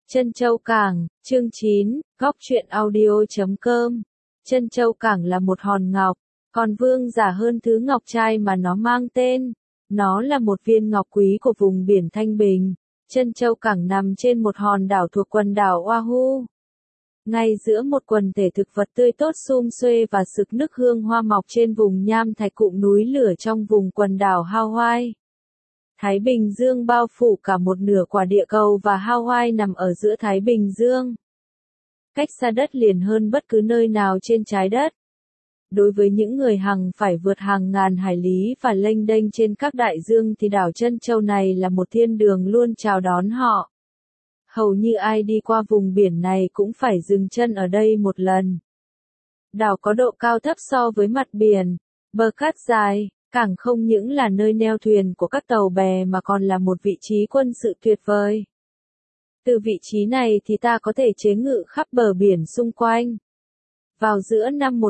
Trân Châu Cảng, chương 9, góc truyện audio.com. Trân Châu Cảng là một hòn ngọc, còn vương giả hơn thứ ngọc trai mà nó mang tên. Nó là một viên ngọc quý của vùng biển Thanh Bình. Trân Châu Cảng nằm trên một hòn đảo thuộc quần đảo Oahu. Ngay giữa một quần thể thực vật tươi tốt sum xuê và sực nức hương hoa mọc trên vùng nham thạch cụm núi lửa trong vùng quần đảo Hawaii. Thái Bình Dương bao phủ cả một nửa quả địa cầu và Hawaii nằm ở giữa Thái Bình Dương. Cách xa đất liền hơn bất cứ nơi nào trên trái đất. Đối với những người hằng phải vượt hàng ngàn hải lý và lênh đênh trên các đại dương thì đảo Trân Châu này là một thiên đường luôn chào đón họ. Hầu như ai đi qua vùng biển này cũng phải dừng chân ở đây một lần. Đảo có độ cao thấp so với mặt biển, bờ cát dài. Cảng không những là nơi neo thuyền của các tàu bè mà còn là một vị trí quân sự tuyệt vời. Từ vị trí này thì ta có thể chế ngự khắp bờ biển xung quanh. Vào giữa năm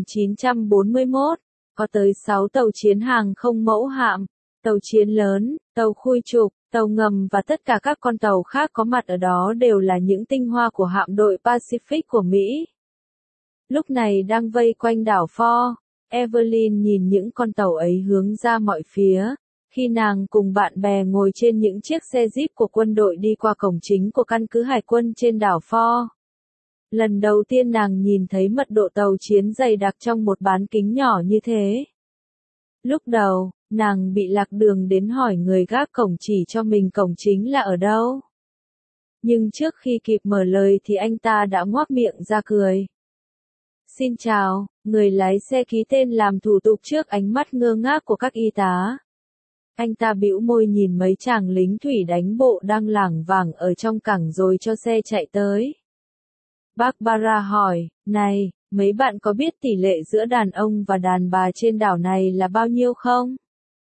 1941, có tới 6 tàu chiến hàng không mẫu hạm, tàu chiến lớn, tàu khui trục, tàu ngầm và tất cả các con tàu khác có mặt ở đó đều là những tinh hoa của hạm đội Pacific của Mỹ. Lúc này đang vây quanh đảo Fort, Evelyn nhìn những con tàu ấy hướng ra mọi phía, khi nàng cùng bạn bè ngồi trên những chiếc xe jeep của quân đội đi qua cổng chính của căn cứ hải quân trên đảo Fort. Lần đầu tiên nàng nhìn thấy mật độ tàu chiến dày đặc trong một bán kính nhỏ như thế. Lúc đầu, nàng bị lạc đường đến hỏi người gác cổng chỉ cho mình cổng chính là ở đâu. Nhưng trước khi kịp mở lời thì anh ta đã ngoác miệng ra cười. Xin chào, người lái xe ký tên làm thủ tục trước ánh mắt ngơ ngác của các y tá. Anh ta bĩu môi nhìn mấy chàng lính thủy đánh bộ đang lảng vảng ở trong cảng rồi cho xe chạy tới. Barbara hỏi, này, mấy bạn có biết tỷ lệ giữa đàn ông và đàn bà trên đảo này là bao nhiêu không?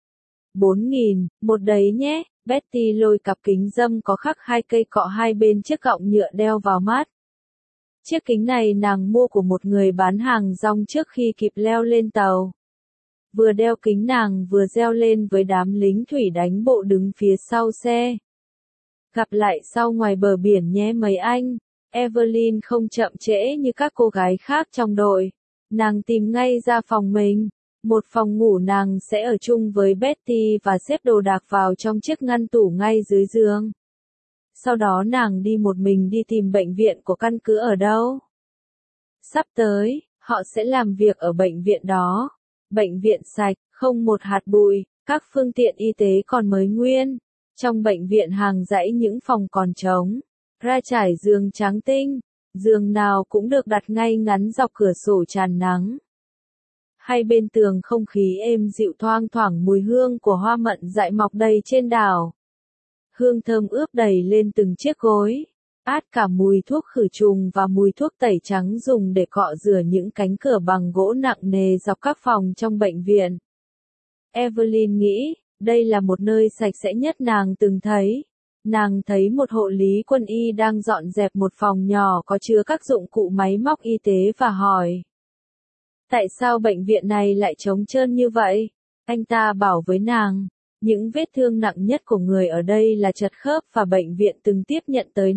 4.000, một đấy nhé. Betty lôi cặp kính râm có khắc 2 cây cọ hai bên chiếc gọng nhựa đeo vào mắt. Chiếc kính này nàng mua của một người bán hàng rong trước khi kịp leo lên tàu. Vừa đeo kính nàng vừa reo lên với đám lính thủy đánh bộ đứng phía sau xe. Gặp lại sau ngoài bờ biển nhé mấy anh. Evelyn không chậm trễ như các cô gái khác trong đội. Nàng tìm ngay ra phòng mình. Một phòng ngủ nàng sẽ ở chung với Betty và xếp đồ đạc vào trong chiếc ngăn tủ ngay dưới giường. Sau đó nàng đi một mình đi tìm bệnh viện của căn cứ ở đâu. Sắp tới, họ sẽ làm việc ở bệnh viện đó. Bệnh viện sạch, không một hạt bụi, các phương tiện y tế còn mới nguyên. Trong bệnh viện hàng dãy những phòng còn trống, ra trải giường trắng tinh, giường nào cũng được đặt ngay ngắn dọc cửa sổ tràn nắng. Hai bên tường không khí êm dịu thoang thoảng mùi hương của hoa mận dại mọc đầy trên đảo. Hương thơm ướp đầy lên từng chiếc gối, át cả mùi thuốc khử trùng và mùi thuốc tẩy trắng dùng để cọ rửa những cánh cửa bằng gỗ nặng nề dọc các phòng trong bệnh viện. Evelyn nghĩ, đây là một nơi sạch sẽ nhất nàng từng thấy. Nàng thấy một hộ lý quân y đang dọn dẹp một phòng nhỏ có chứa các dụng cụ máy móc y tế và hỏi. Tại sao bệnh viện này lại trống trơn như vậy? Anh ta bảo với nàng. Những vết thương nặng nhất của người ở đây là trật khớp và bệnh viện từng tiếp nhận tới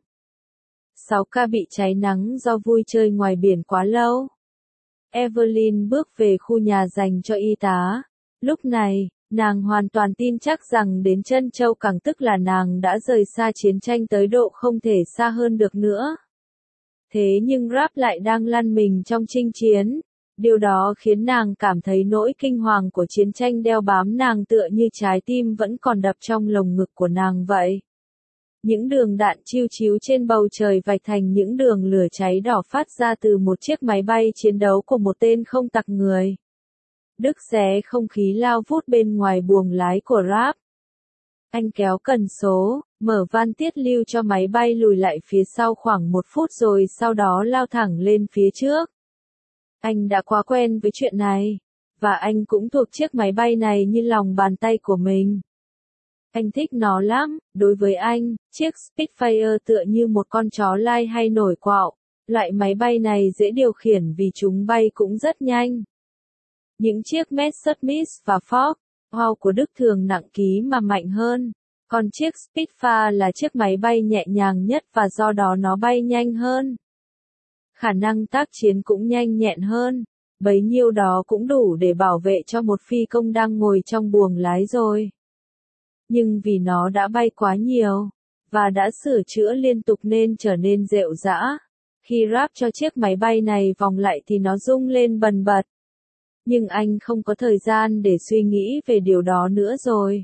6 ca bị cháy nắng do vui chơi ngoài biển quá lâu. Evelyn bước về khu nhà dành cho y tá. Lúc này, nàng hoàn toàn tin chắc rằng đến Trân Châu Cảng tức là nàng đã rời xa chiến tranh tới độ không thể xa hơn được nữa. Thế nhưng Rap lại đang lăn mình trong chinh chiến. Điều đó khiến nàng cảm thấy nỗi kinh hoàng của chiến tranh đeo bám nàng tựa như trái tim vẫn còn đập trong lồng ngực của nàng vậy. Những đường đạn chiu chiu trên bầu trời vạch thành những đường lửa cháy đỏ phát ra từ một chiếc máy bay chiến đấu của một tên không tặc người. Đứt xé không khí lao vút bên ngoài buồng lái của Rap. Anh kéo cần số, mở van tiết lưu cho máy bay lùi lại phía sau khoảng 1 phút rồi sau đó lao thẳng lên phía trước. Anh đã quá quen với chuyện này, và anh cũng thuộc chiếc máy bay này như lòng bàn tay của mình. Anh thích nó lắm, đối với anh, chiếc Spitfire tựa như một con chó lai hay nổi quạo. Loại máy bay này dễ điều khiển vì chúng bay cũng rất nhanh. Những chiếc Messerschmitt và Fox, Hawk của Đức thường nặng ký mà mạnh hơn. Còn chiếc Spitfire là chiếc máy bay nhẹ nhàng nhất và do đó nó bay nhanh hơn. Khả năng tác chiến cũng nhanh nhẹn hơn, bấy nhiêu đó cũng đủ để bảo vệ cho một phi công đang ngồi trong buồng lái rồi. Nhưng vì nó đã bay quá nhiều, và đã sửa chữa liên tục nên trở nên rệu rã. Khi Rap cho chiếc máy bay này vòng lại thì nó rung lên bần bật. Nhưng anh không có thời gian để suy nghĩ về điều đó nữa rồi.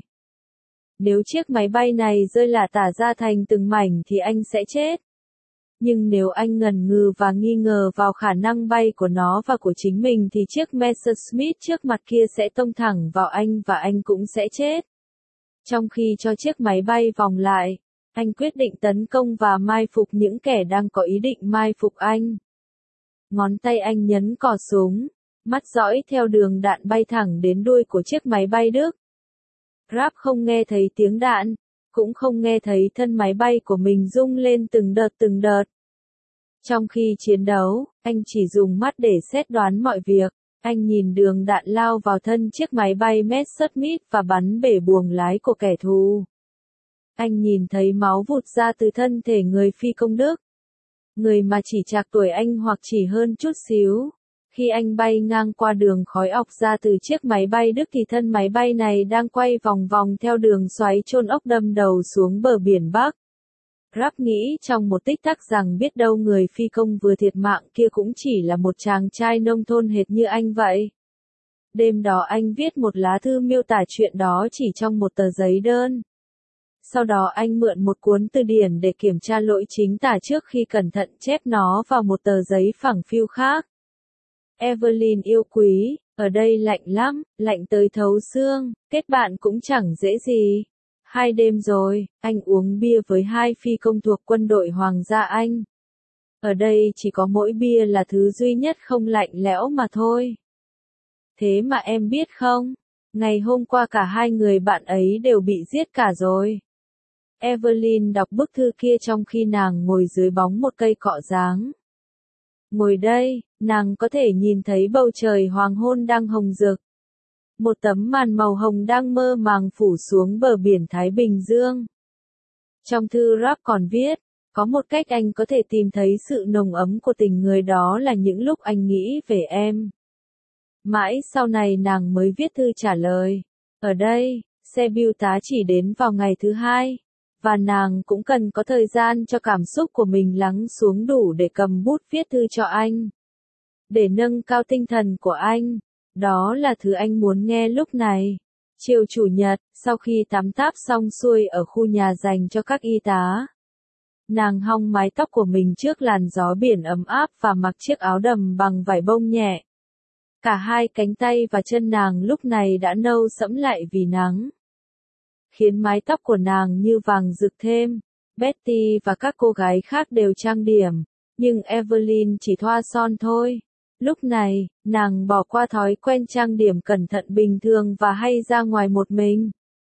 Nếu chiếc máy bay này rơi lả tả ra thành từng mảnh thì anh sẽ chết. Nhưng nếu anh ngần ngừ và nghi ngờ vào khả năng bay của nó và của chính mình thì chiếc Messerschmitt trước mặt kia sẽ tông thẳng vào anh và anh cũng sẽ chết. Trong khi cho chiếc máy bay vòng lại, anh quyết định tấn công và mai phục những kẻ đang có ý định mai phục anh. Ngón tay anh nhấn cò súng, mắt dõi theo đường đạn bay thẳng đến đuôi của chiếc máy bay Đức. Rap không nghe thấy tiếng đạn, cũng không nghe thấy thân máy bay của mình rung lên từng đợt. Trong khi chiến đấu, anh chỉ dùng mắt để xét đoán mọi việc. Anh nhìn đường đạn lao vào thân chiếc máy bay Messerschmitt và bắn bể buồng lái của kẻ thù. Anh nhìn thấy máu vụt ra từ thân thể người phi công Đức. Người mà chỉ trạc tuổi anh hoặc chỉ hơn chút xíu. Khi anh bay ngang qua đường khói ọc ra từ chiếc máy bay Đức thì thân máy bay này đang quay vòng vòng theo đường xoáy chôn ốc đâm đầu xuống bờ biển Bắc. Rap nghĩ trong một tích tắc rằng biết đâu người phi công vừa thiệt mạng kia cũng chỉ là một chàng trai nông thôn hệt như anh vậy. Đêm đó anh viết một lá thư miêu tả chuyện đó chỉ trong một tờ giấy đơn. Sau đó anh mượn một cuốn từ điển để kiểm tra lỗi chính tả trước khi cẩn thận chép nó vào một tờ giấy phẳng phiu khác. Evelyn yêu quý, ở đây lạnh lắm, lạnh tới thấu xương, kết bạn cũng chẳng dễ gì. 2 đêm rồi, anh uống bia với 2 phi công thuộc quân đội Hoàng gia Anh. Ở đây chỉ có mỗi bia là thứ duy nhất không lạnh lẽo mà thôi. Thế mà em biết không, ngày hôm qua cả 2 người bạn ấy đều bị giết cả rồi. Evelyn đọc bức thư kia trong khi nàng ngồi dưới bóng một cây cọ dáng. Ngồi đây, nàng có thể nhìn thấy bầu trời hoàng hôn đang hồng rực. Một tấm màn màu hồng đang mơ màng phủ xuống bờ biển Thái Bình Dương. Trong thư Rap còn viết, có một cách anh có thể tìm thấy sự nồng ấm của tình người đó là những lúc anh nghĩ về em. Mãi sau này nàng mới viết thư trả lời. Ở đây, xe bưu tá chỉ đến vào ngày thứ 2. Và nàng cũng cần có thời gian cho cảm xúc của mình lắng xuống đủ để cầm bút viết thư cho anh. Để nâng cao tinh thần của anh. Đó là thứ anh muốn nghe lúc này. Chiều Chủ nhật, sau khi tắm táp xong xuôi ở khu nhà dành cho các y tá. Nàng hong mái tóc của mình trước làn gió biển ấm áp và mặc chiếc áo đầm bằng vải bông nhẹ. Cả 2 cánh tay và chân nàng lúc này đã nâu sẫm lại vì nắng. Khiến mái tóc của nàng như vàng rực thêm. Betty và các cô gái khác đều trang điểm, nhưng Evelyn chỉ thoa son thôi. Lúc này, nàng bỏ qua thói quen trang điểm cẩn thận bình thường và hay ra ngoài một mình.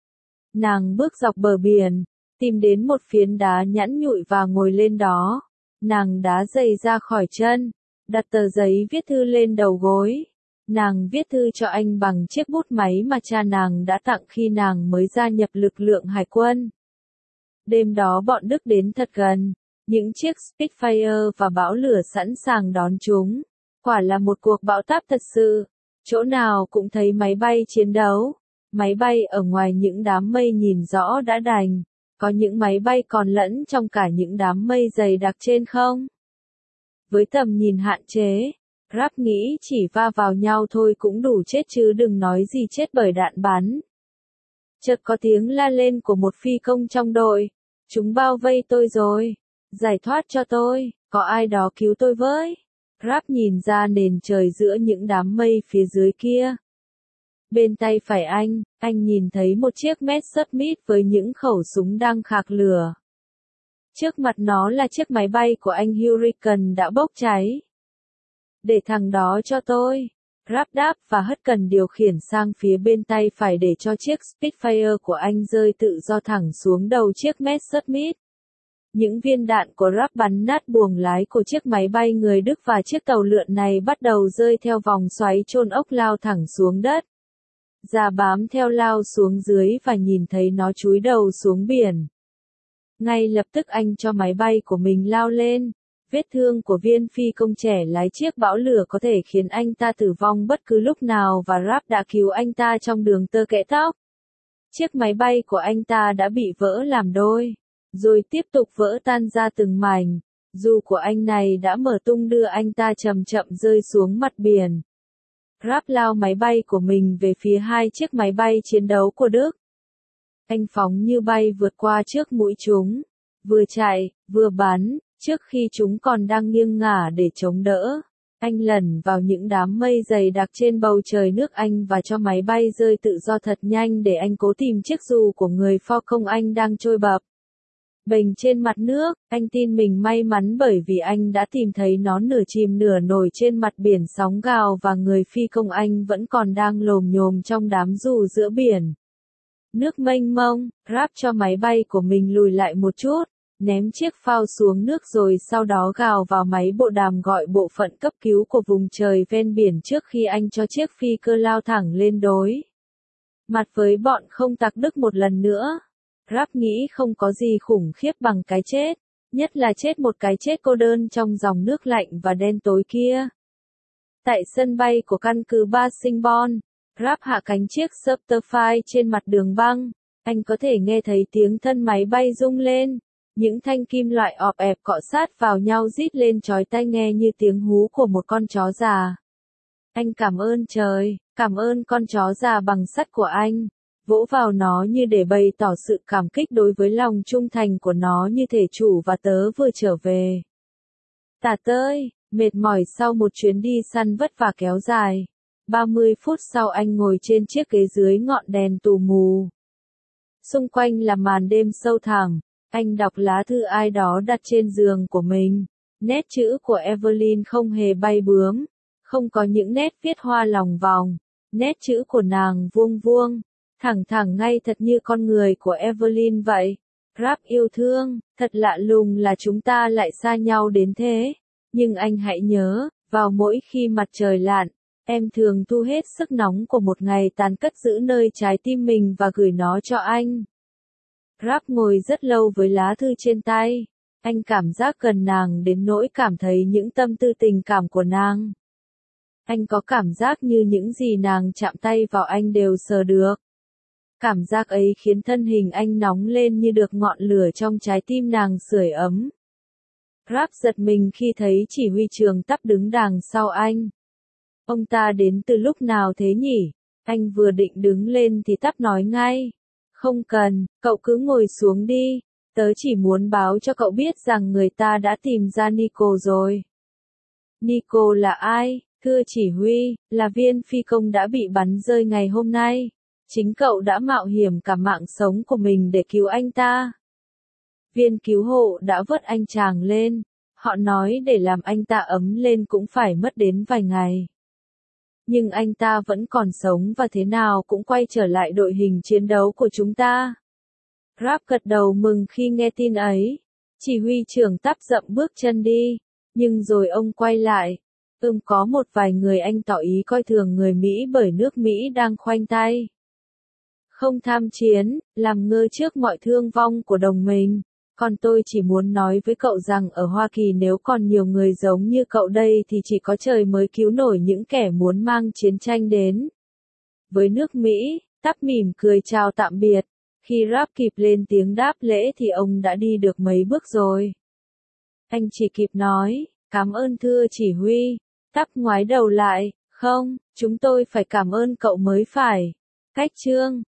Nàng bước dọc bờ biển, tìm đến một phiến đá nhẵn nhụi và ngồi lên đó. Nàng đá giày ra khỏi chân, đặt tờ giấy viết thư lên đầu gối. Nàng viết thư cho anh bằng chiếc bút máy mà cha nàng đã tặng khi nàng mới gia nhập lực lượng hải quân. Đêm đó bọn Đức đến thật gần, những chiếc Spitfire và bão lửa sẵn sàng đón chúng. Quả là một cuộc bão táp thật sự. Chỗ nào cũng thấy máy bay chiến đấu. Máy bay ở ngoài những đám mây nhìn rõ đã đành. Có những máy bay còn lẫn trong cả những đám mây dày đặc trên không. Với tầm nhìn hạn chế, Rap nghĩ chỉ va vào nhau thôi cũng đủ chết chứ đừng nói gì chết bởi đạn bắn. Chợt có tiếng la lên của một phi công trong đội. Chúng bao vây tôi rồi. Giải thoát cho tôi, có ai đó cứu tôi với. Rap nhìn ra nền trời giữa những đám mây phía dưới kia. Bên tay phải anh nhìn thấy một chiếc Messerschmitt với những khẩu súng đang khạc lửa. Trước mặt nó là chiếc máy bay của anh Hurricane đã bốc cháy. Để thằng đó cho tôi. Rap đáp và hất cần điều khiển sang phía bên tay phải để cho chiếc Spitfire của anh rơi tự do thẳng xuống đầu chiếc Messerschmitt. Những viên đạn của Rap bắn nát buồng lái của chiếc máy bay người Đức và chiếc tàu lượn này bắt đầu rơi theo vòng xoáy chôn ốc lao thẳng xuống đất. già bám theo lao xuống dưới và nhìn thấy nó chúi đầu xuống biển. Ngay lập tức anh cho máy bay của mình lao lên. Vết thương của viên phi công trẻ lái chiếc bão lửa có thể khiến anh ta tử vong bất cứ lúc nào và Rap đã cứu anh ta trong đường tơ kẽ tóc. Chiếc máy bay của anh ta đã bị vỡ làm đôi, rồi tiếp tục vỡ tan ra từng mảnh. Dù của anh này đã mở tung đưa anh ta chậm chậm rơi xuống mặt biển. Rap lao máy bay của mình về phía hai chiếc máy bay chiến đấu của Đức. Anh phóng như bay vượt qua trước mũi chúng, vừa chạy, vừa bắn, trước khi chúng còn đang nghiêng ngả để chống đỡ. Anh lẩn vào những đám mây dày đặc trên bầu trời nước Anh và cho máy bay rơi tự do thật nhanh để anh cố tìm chiếc dù của người pho công Anh đang trôi bập bềnh trên mặt nước. Anh tin mình may mắn bởi vì anh đã tìm thấy nó nửa chìm nửa nổi trên mặt biển sóng gào và người phi công Anh vẫn còn đang lồm nhồm trong đám dù giữa biển. Nước mênh mông, Rap cho máy bay của mình lùi lại một chút, ném chiếc phao xuống nước rồi sau đó gào vào máy bộ đàm gọi bộ phận cấp cứu của vùng trời ven biển trước khi anh cho chiếc phi cơ lao thẳng lên đối mặt với bọn không tặc Đức một lần nữa. Rap nghĩ không có gì khủng khiếp bằng cái chết, nhất là chết một cái chết cô đơn trong dòng nước lạnh và đen tối kia. Tại sân bay của căn cứ Basingbourn, Rap hạ cánh chiếc Subterfuge trên mặt đường băng. Anh có thể nghe thấy tiếng thân máy bay rung lên. Những thanh kim loại ọp ẹp cọ sát vào nhau rít lên chói tai nghe như tiếng hú của một con chó già. Anh cảm ơn trời, cảm ơn con chó già bằng sắt của anh. Vỗ vào nó như để bày tỏ sự cảm kích đối với lòng trung thành của nó như thể chủ và tớ vừa trở về. Tả tơi, mệt mỏi sau một chuyến đi săn vất vả kéo dài. 30 phút sau anh ngồi trên chiếc ghế dưới ngọn đèn tù mù. Xung quanh là màn đêm sâu thẳm. Anh đọc lá thư ai đó đặt trên giường của mình. Nét chữ của Evelyn không hề bay bướm. Không có những nét viết hoa lòng vòng. Nét chữ của nàng vuông vuông, thẳng thẳng ngay thật như con người của Evelyn vậy. Rap yêu thương, thật lạ lùng là chúng ta lại xa nhau đến thế. Nhưng anh hãy nhớ, vào mỗi khi mặt trời lặn, em thường thu hết sức nóng của một ngày tàn cất giữ nơi trái tim mình và gửi nó cho anh. Rap ngồi rất lâu với lá thư trên tay. Anh cảm giác gần nàng đến nỗi cảm thấy những tâm tư tình cảm của nàng. Anh có cảm giác như những gì nàng chạm tay vào anh đều sờ được. Cảm giác ấy khiến thân hình anh nóng lên như được ngọn lửa trong trái tim nàng sưởi ấm. Rap giật mình khi thấy chỉ huy trường Tắp đứng đằng sau anh. Ông ta đến từ lúc nào thế nhỉ? Anh vừa định đứng lên thì Tắp nói ngay. Không cần, cậu cứ ngồi xuống đi. Tớ chỉ muốn báo cho cậu biết rằng người ta đã tìm ra Nico rồi. Nico là ai? Thưa chỉ huy, là viên phi công đã bị bắn rơi ngày hôm nay. Chính cậu đã mạo hiểm cả mạng sống của mình để cứu anh ta. Viên cứu hộ đã vớt anh chàng lên. Họ nói để làm anh ta ấm lên cũng phải mất đến vài ngày. Nhưng anh ta vẫn còn sống và thế nào cũng quay trở lại đội hình chiến đấu của chúng ta. Rap gật đầu mừng khi nghe tin ấy. Chỉ huy trưởng Tắp dậm bước chân đi. Nhưng rồi ông quay lại. Có một vài người anh tỏ ý coi thường người Mỹ bởi nước Mỹ đang khoanh tay. Không tham chiến, làm ngơ trước mọi thương vong của đồng minh. Còn tôi chỉ muốn nói với cậu rằng ở Hoa Kỳ nếu còn nhiều người giống như cậu đây thì chỉ có trời mới cứu nổi những kẻ muốn mang chiến tranh đến. Với nước Mỹ, Tắp mỉm cười chào tạm biệt. Khi Rap kịp lên tiếng đáp lễ thì ông đã đi được mấy bước rồi. Anh chỉ kịp nói, cảm ơn thưa chỉ huy. Tắp ngoái đầu lại, không, chúng tôi phải cảm ơn cậu mới phải. Cách chương